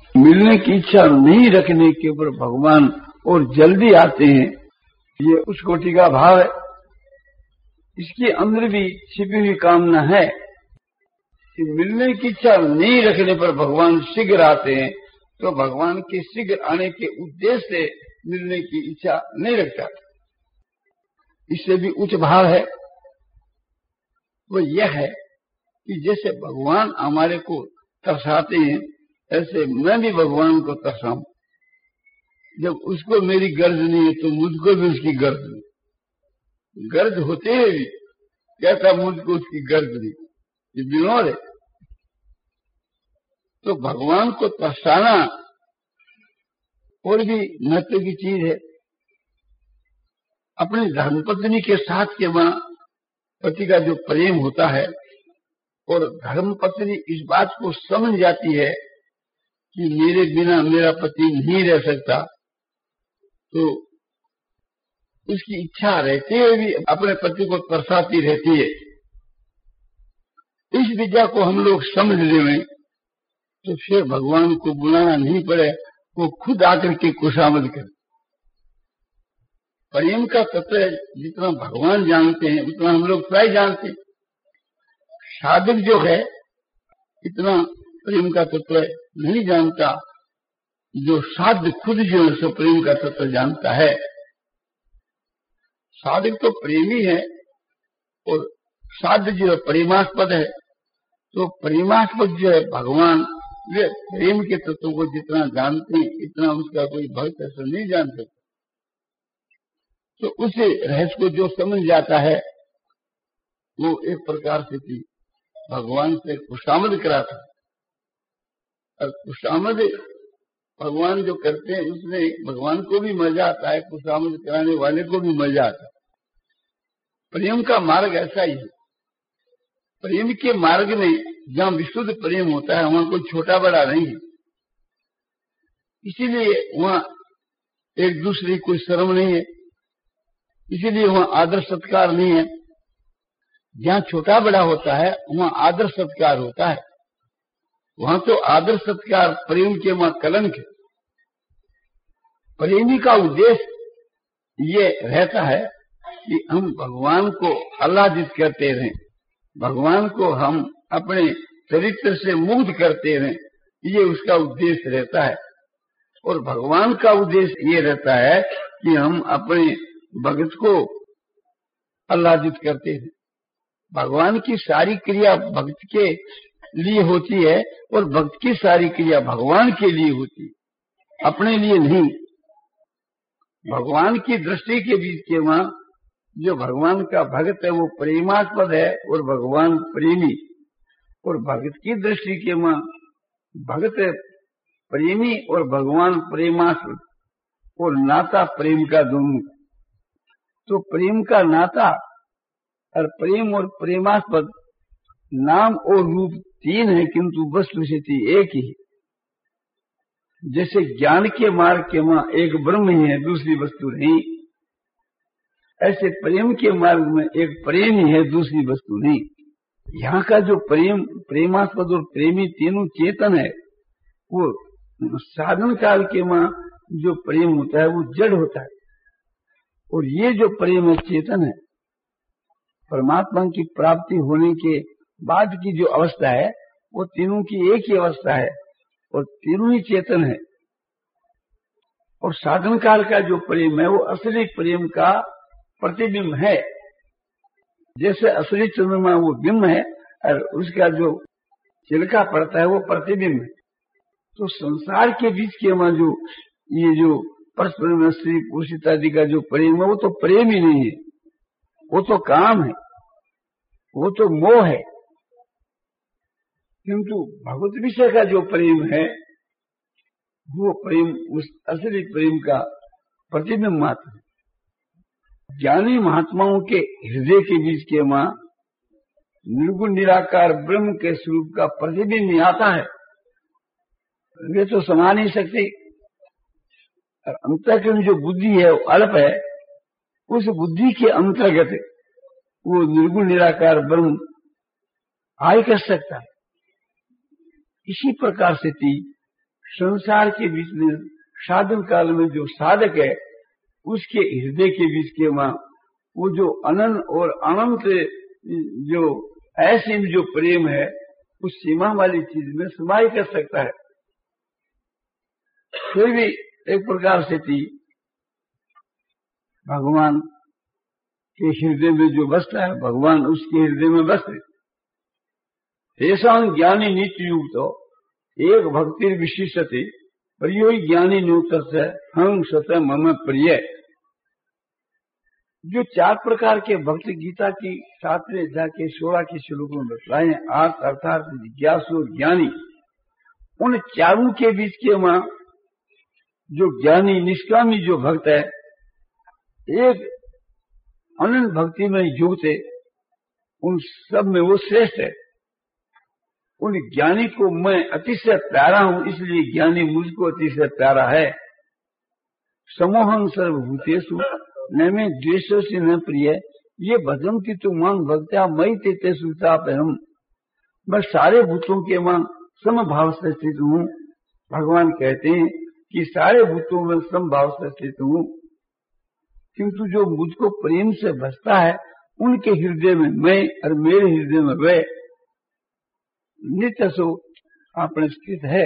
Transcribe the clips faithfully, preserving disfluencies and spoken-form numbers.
मिलने की इच्छा नहीं रखने के ऊपर भगवान और जल्दी आते हैं, ये उस कोटि का भाव है। इसके अंदर भी छिपी हुई कामना है कि मिलने की इच्छा नहीं रखने पर भगवान शीघ्र आते हैं, तो भगवान के शीघ्र आने के उद्देश्य से मिलने की इच्छा नहीं रखता। इससे भी उच्च भाव है, वो यह है कि जैसे भगवान हमारे को तरसाते हैं, ऐसे मैं भी भगवान को तरसाऊं। जब उसको मेरी गर्ज नहीं है तो मुझको भी उसकी गर्ज नहीं। गर्ज होते हुए भी कहता मुझको उसकी गर्ज नहीं, ये विनोद है। तो भगवान को तरसाना और भी महत्व की चीज है। अपनी धर्मपत्नी के साथ के वहां पति का जो प्रेम होता है, और धर्मपत्नी इस बात को समझ जाती है कि मेरे बिना मेरा पति नहीं रह सकता, तो उसकी इच्छा रहते हुए भी अपने पति को तरसाती रहती है। इस विद्या को हम लोग समझ लें तो फिर भगवान को बुलाना नहीं पड़े, वो खुद आकर के खुशामद करे। प्रेम का तत्व जितना भगवान जानते हैं उतना हम लोग प्राय जानते हैं। साधक जो है इतना प्रेम का तत्व नहीं जानता, जो साध खुद जो है सो प्रेम का तत्व जानता है। साधक तो प्रेमी है और साध जो है प्रेमास्पद है। तो प्रेमास्पद जो है भगवान, वे प्रेम के तत्व को जितना जानते हैं इतना उसका कोई भक्त ऐसा नहीं जान सकता। तो उसे रहस्य को जो समझ जाता है वो एक प्रकार से थी भगवान से खुशामद कराता। और खुशामद भगवान जो करते हैं उसमें भगवान को भी मजा आता है, खुशामद कराने वाले को भी मजा आता है। प्रेम का मार्ग ऐसा ही है। प्रेम के मार्ग में जहाँ विशुद्ध प्रेम होता है वहां कोई छोटा बड़ा नहीं है। इसीलिए वहां एक दूसरे की कोई शर्म नहीं है, इसीलिए वहां आदर सत्कार नहीं है। जहाँ छोटा बड़ा होता है वहां आदर सत्कार होता है। वहां तो आदर सत्कार प्रेम के वहां कलंक है। प्रेमी का उद्देश्य ये रहता है कि हम भगवान को आह्लादित करते रहें, भगवान को हम अपने चरित्र से मुग्ध करते रहें, ये उसका उद्देश्य रहता है। और भगवान का उद्देश्य ये रहता है कि हम अपने भक्त को आह्लादित करते हैं। भगवान की सारी क्रिया भक्त के लिए होती है और भक्त की सारी क्रिया भगवान के लिए होती है, अपने लिए नहीं। भगवान की दृष्टि के बीच के वहां जो भगवान का भक्त है वो प्रेमास्पद है और भगवान प्रेमी। और भक्त की दृष्टि के वहां भक्त प्रेमी और भगवान प्रेमास्पद, और नाता प्रेम का दोनों। तो प्रेम का नाता और प्रेम और प्रेमास्पद नाम और रूप तीन है, किंतु वस्तु स्थिति एक ही है। जैसे ज्ञान के मार्ग के वहां एक ब्रह्म ही है, दूसरी वस्तु नहीं, ऐसे प्रेम के मार्ग में एक प्रेम ही है, दूसरी वस्तु नहीं। यहाँ का जो प्रेम, प्रेमास्पद और प्रेमी तीनों चेतन है, वो साधन काल के वहां जो प्रेम होता है वो जड़ होता है, और ये जो प्रेम है चेतन है। परमात्मा की प्राप्ति होने के बाद की जो अवस्था है वो तीनों की एक ही अवस्था है और तीनों ही चेतन है। और साधन काल का जो प्रेम है वो असली प्रेम का प्रतिबिंब है। जैसे असली चंद्रमा वो बिंब है और उसका जो चिलका पड़ता है वो प्रतिबिंब है। तो संसार के बीच के वहां जो ये जो परस्पर में स्त्री पुरुष इत्यादि का जो प्रेम है वो तो प्रेम ही नहीं है, वो तो काम है, वो तो मोह है। किंतु भगवत विषय का जो प्रेम है वो प्रेम उस असली प्रेम का प्रतिबिंब मात्र है। ज्ञानी महात्माओं के हृदय के बीच के वहां निर्गुण निराकार ब्रह्म के स्वरूप का प्रतिबिंब ही आता है। वे तो समा नहीं सकते। अंतःकरण जो बुद्धि है वो अल्प है, उस बुद्धि के अंतर्गत वो निर्गुण निराकार ब्रह्म आय कर सकता है। इसी प्रकार से थी संसार के बीच में साधन काल में जो साधक है उसके हृदय के बीच के वहां वो जो अनंत और अनंत जो असीम जो प्रेम है उस सीमा वाली चीज में समाई कर सकता है। फिर भी एक प्रकार से थी भगवान के हृदय में जो बसता है भगवान उसके हृदय में बसते। ऐसा ज्ञानी नित्य युक्त हो एक भक्ति विशिष्टति प्रियो ज्ञानी नियुक्त से हम सत मम प्रिय। जो चार प्रकार के भक्त गीता की सातवें अध्याय के सोलह के श्लोकों में बताए आर्थ अर्थात जिज्ञासु ज्ञानी, उन चारों के बीच के वहां जो ज्ञानी निष्कामी जो भक्त है एक अनंत भक्ति में युक्त है, उन सब में वो श्रेष्ठ है। उन ज्ञानी को मैं अतिशय प्यारा हूं, इसलिए ज्ञानी मुझको अतिशय प्यारा है। समोहन सर्वभूतेषु न में द्वेषो से न प्रिय, ये भजन की तू मांग भक्त्या मई तेते सुताप हम। मैं सारे भूतों के मांग समभाव से स्थित हूँ। भगवान कहते हैं कि सारे भूतों में समभाव से स्थित हूँ, किंतु जो मुझको प्रेम से भजता है उनके हृदय में मैं और मेरे हृदय में वह नित्य सो अपने स्थित है।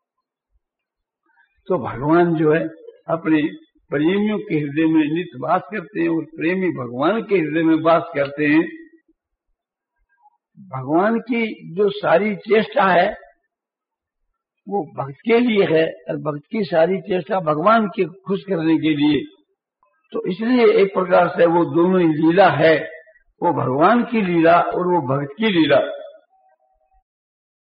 तो भगवान जो है अपने प्रेमियों के हृदय में नित्य वास करते हैं और प्रेमी भगवान के हृदय में वास करते हैं। भगवान की जो सारी चेष्टा है वो भक्त के लिए है और भक्त की सारी चेष्टा भगवान के खुश करने के लिए। तो इसलिए एक प्रकार से वो दोनों ही लीला है, वो भगवान की लीला और वो भक्त की लीला।